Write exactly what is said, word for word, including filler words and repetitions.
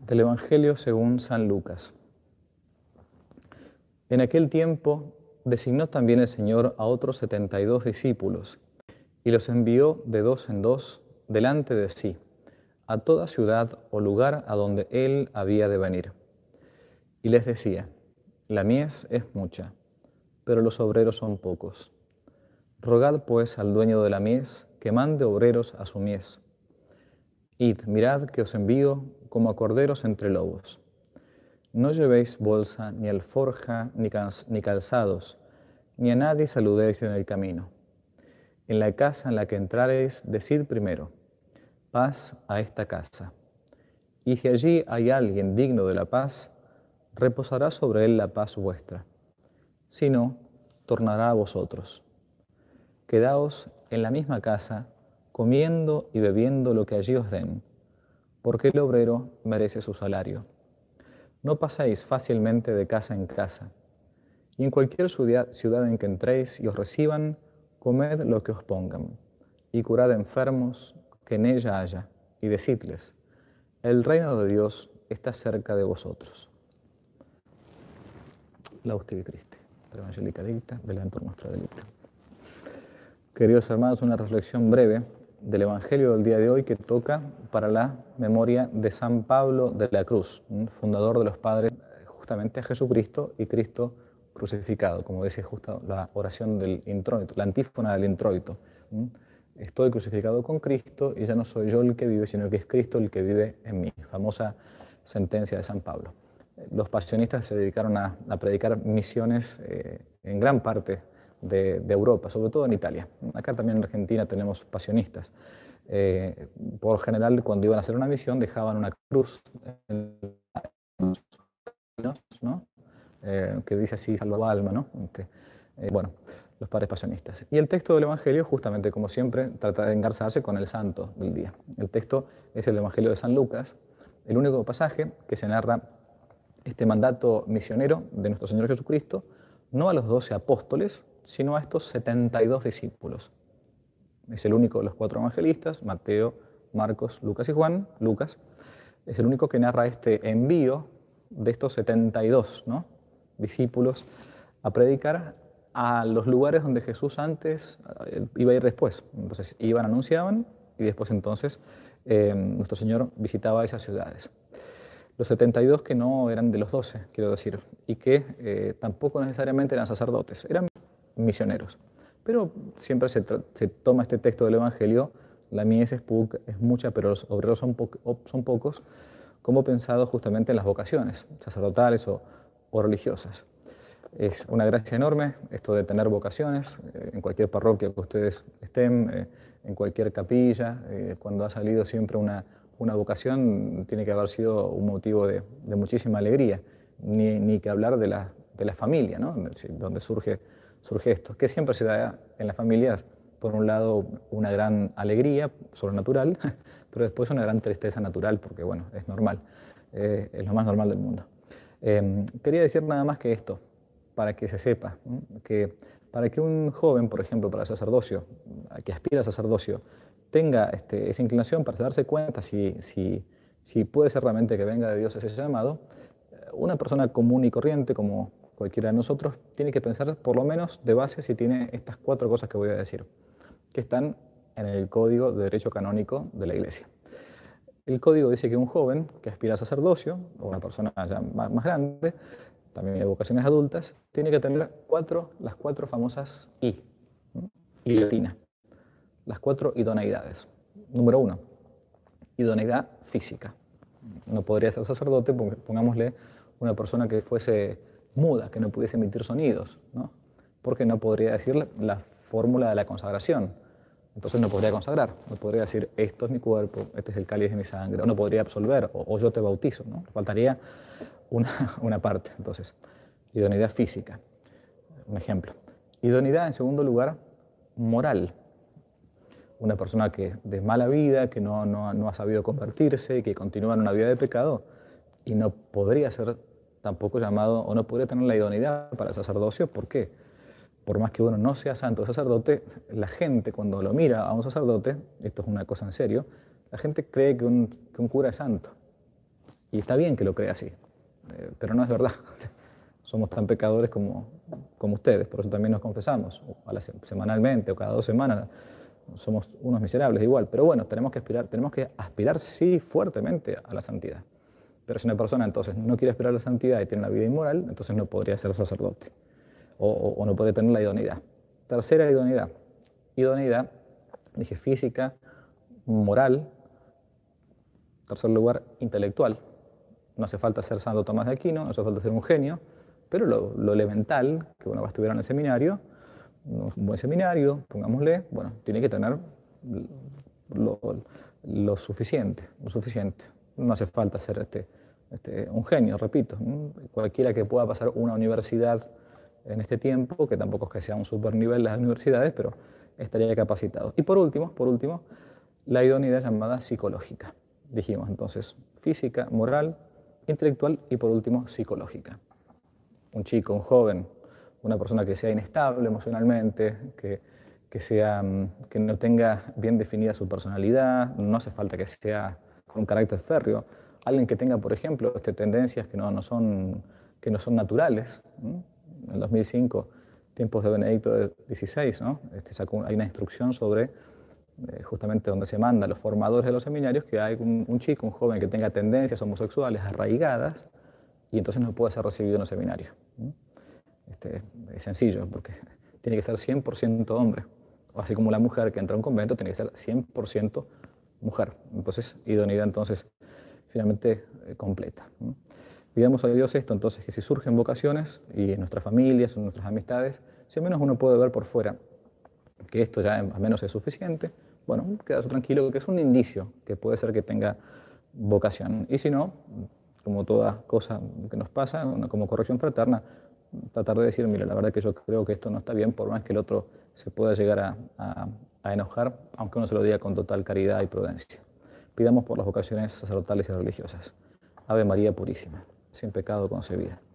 Del Evangelio según San Lucas. En aquel tiempo designó también el Señor a otros setenta y dos discípulos y los envió de dos en dos delante de sí, a toda ciudad o lugar a donde Él había de venir. Y les decía: la mies es mucha, pero los obreros son pocos. Rogad pues al dueño de la mies que mande obreros a su mies. Id, mirad que os envío como a corderos entre lobos. No llevéis bolsa, ni alforja, ni, ni calzados, ni a nadie saludéis en el camino. En la casa en la que entrareis, decid primero: paz a esta casa. Y si allí hay alguien digno de la paz, reposará sobre él la paz vuestra. Si no, tornará a vosotros. Quedaos en la misma casa, comiendo y bebiendo lo que allí os den, porque el obrero merece su salario. No paséis fácilmente de casa en casa, y en cualquier ciudad en que entréis y os reciban, comed lo que os pongan, y curad enfermos que en ella haya, y decidles: el reino de Dios está cerca de vosotros. Laudetur Christi, Evangelica dicta, delentor nostra delicta. Queridos hermanos, una reflexión breve del Evangelio del día de hoy que toca para la memoria de San Pablo de la Cruz, fundador de los padres, justamente a Jesucristo y Cristo crucificado, como dice justo la oración del introito, la antífona del introito. Estoy crucificado con Cristo y ya no soy yo el que vive, sino que es Cristo el que vive en mí. Famosa sentencia de San Pablo. Los pasionistas se dedicaron a, a predicar misiones eh, en gran parte de, de Europa, sobre todo en Italia. Acá también en Argentina tenemos pasionistas. Eh, por general, cuando iban a hacer una misión, dejaban una cruz en los, ¿no? Eh, que dice así: salva alma, ¿no? Este, eh, bueno, los padres pasionistas. Y el texto del Evangelio, justamente como siempre, trata de engarzarse con el santo del día. El texto es el Evangelio de San Lucas, el único pasaje que se narra este mandato misionero de nuestro Señor Jesucristo, no a los doce apóstoles, sino a estos setenta y dos discípulos. Es el único de los cuatro evangelistas, Mateo, Marcos, Lucas y Juan, Lucas, es el único que narra este envío de estos setenta y dos, ¿no?, discípulos a predicar a los lugares donde Jesús antes iba a ir después. Entonces iban, anunciaban, y después entonces eh, nuestro Señor visitaba esas ciudades. Los setenta y dos que no eran de los doce, quiero decir, y que eh, tampoco necesariamente eran sacerdotes, eran misioneros. Pero siempre se, se toma este texto del Evangelio: la mies es, es mucha, pero los obreros son, po son pocos, como pensado justamente en las vocaciones sacerdotales o, o religiosas. Es una gracia enorme esto de tener vocaciones, eh, en cualquier parroquia que ustedes estén, eh, en cualquier capilla, eh, cuando ha salido siempre una Una vocación, tiene que haber sido un motivo de, de muchísima alegría, ni, ni que hablar de la, de la familia, ¿no?, donde surge, surge esto, que siempre se da en las familias, por un lado, una gran alegría sobrenatural, pero después una gran tristeza natural, porque bueno, es normal, eh, es lo más normal del mundo. Eh, quería decir nada más que esto, para que se sepa, ¿no?, que para que un joven, por ejemplo, para el sacerdocio, que aspira al sacerdocio, tenga este, esa inclinación, para darse cuenta si, si, si puede ser realmente que venga de Dios ese llamado, una persona común y corriente, como cualquiera de nosotros, tiene que pensar por lo menos de base si tiene estas cuatro cosas que voy a decir, que están en el Código de Derecho Canónico de la Iglesia. El Código dice que un joven que aspira al sacerdocio, o una persona ya más, más grande, también de vocaciones adultas, tiene que tener cuatro, las cuatro famosas I, ¿no?, I latina. Las cuatro idoneidades. Número uno, idoneidad física. No podría ser sacerdote, pongámosle una persona que fuese muda, que no pudiese emitir sonidos, ¿no?, porque no podría decir la fórmula de la consagración. Entonces no podría consagrar, no podría decir: esto es mi cuerpo, este es el cáliz de mi sangre, o no podría absolver, o, o yo te bautizo, ¿no? Faltaría una, una parte. Entonces, idoneidad física, un ejemplo. Idoneidad, en segundo lugar, moral. Una persona que de mala vida, que no, no, no ha sabido convertirse, que continúa en una vida de pecado, y no podría ser tampoco llamado, o no podría tener la idoneidad para el sacerdocio. ¿Por qué? Por más que uno no sea santo sacerdote, la gente cuando lo mira a un sacerdote, esto es una cosa en serio, la gente cree que un, que un cura es santo. Y está bien que lo crea así, eh, pero no es verdad. Somos tan pecadores como, como ustedes, por eso también nos confesamos, a la, semanalmente o cada dos semanas. Somos unos miserables igual, pero bueno, tenemos que aspirar, tenemos que aspirar sí fuertemente a la santidad. Pero si una persona entonces no quiere aspirar a la santidad y tiene una vida inmoral, entonces no podría ser sacerdote o, o, o no podría tener la idoneidad. Tercera idoneidad. Idoneidad, dije física, moral. Tercer lugar, intelectual. No hace falta ser Santo Tomás de Aquino, no hace falta ser un genio, pero lo, lo elemental que uno va a estudiar en el seminario, un buen seminario, pongámosle, bueno, tiene que tener lo, lo suficiente, lo suficiente. No hace falta ser este, este, un genio, repito. Cualquiera que pueda pasar una universidad en este tiempo, que tampoco es que sea un super nivel las universidades, pero estaría capacitado. Y por último, por último, la idoneidad llamada psicológica. Dijimos entonces física, moral, intelectual y por último psicológica. Un chico, un joven, una persona que sea inestable emocionalmente, que, que, sea, que no tenga bien definida su personalidad, no hace falta que sea con un carácter férreo, alguien que tenga, por ejemplo, este, tendencias que no, no son, que no son naturales. En el dos mil cinco, tiempos de Benedicto dieciséis, ¿no? Este, sacó, hay una instrucción sobre eh, justamente donde se manda a los formadores de los seminarios que hay un, un chico, un joven que tenga tendencias homosexuales arraigadas y entonces no puede ser recibido en el seminario. Este, es sencillo, porque tiene que ser cien por ciento hombre. Así como la mujer que entra a un convento tiene que ser cien por ciento mujer. Entonces, idoneidad entonces finalmente eh, completa. Pidamos a Dios esto, entonces, que si surgen vocaciones y en nuestras familias, en nuestras amistades, si al menos uno puede ver por fuera que esto ya al menos es suficiente, bueno, quedarse tranquilo que es un indicio que puede ser que tenga vocación. Y si no, como toda cosa que nos pasa, como corrección fraterna, tratar de decir, mira, la verdad que yo creo que esto no está bien, por más que el otro se pueda llegar a, a, a enojar, aunque uno se lo diga con total caridad y prudencia. Pidamos por las vocaciones sacerdotales y religiosas. Ave María Purísima, sin pecado concebida.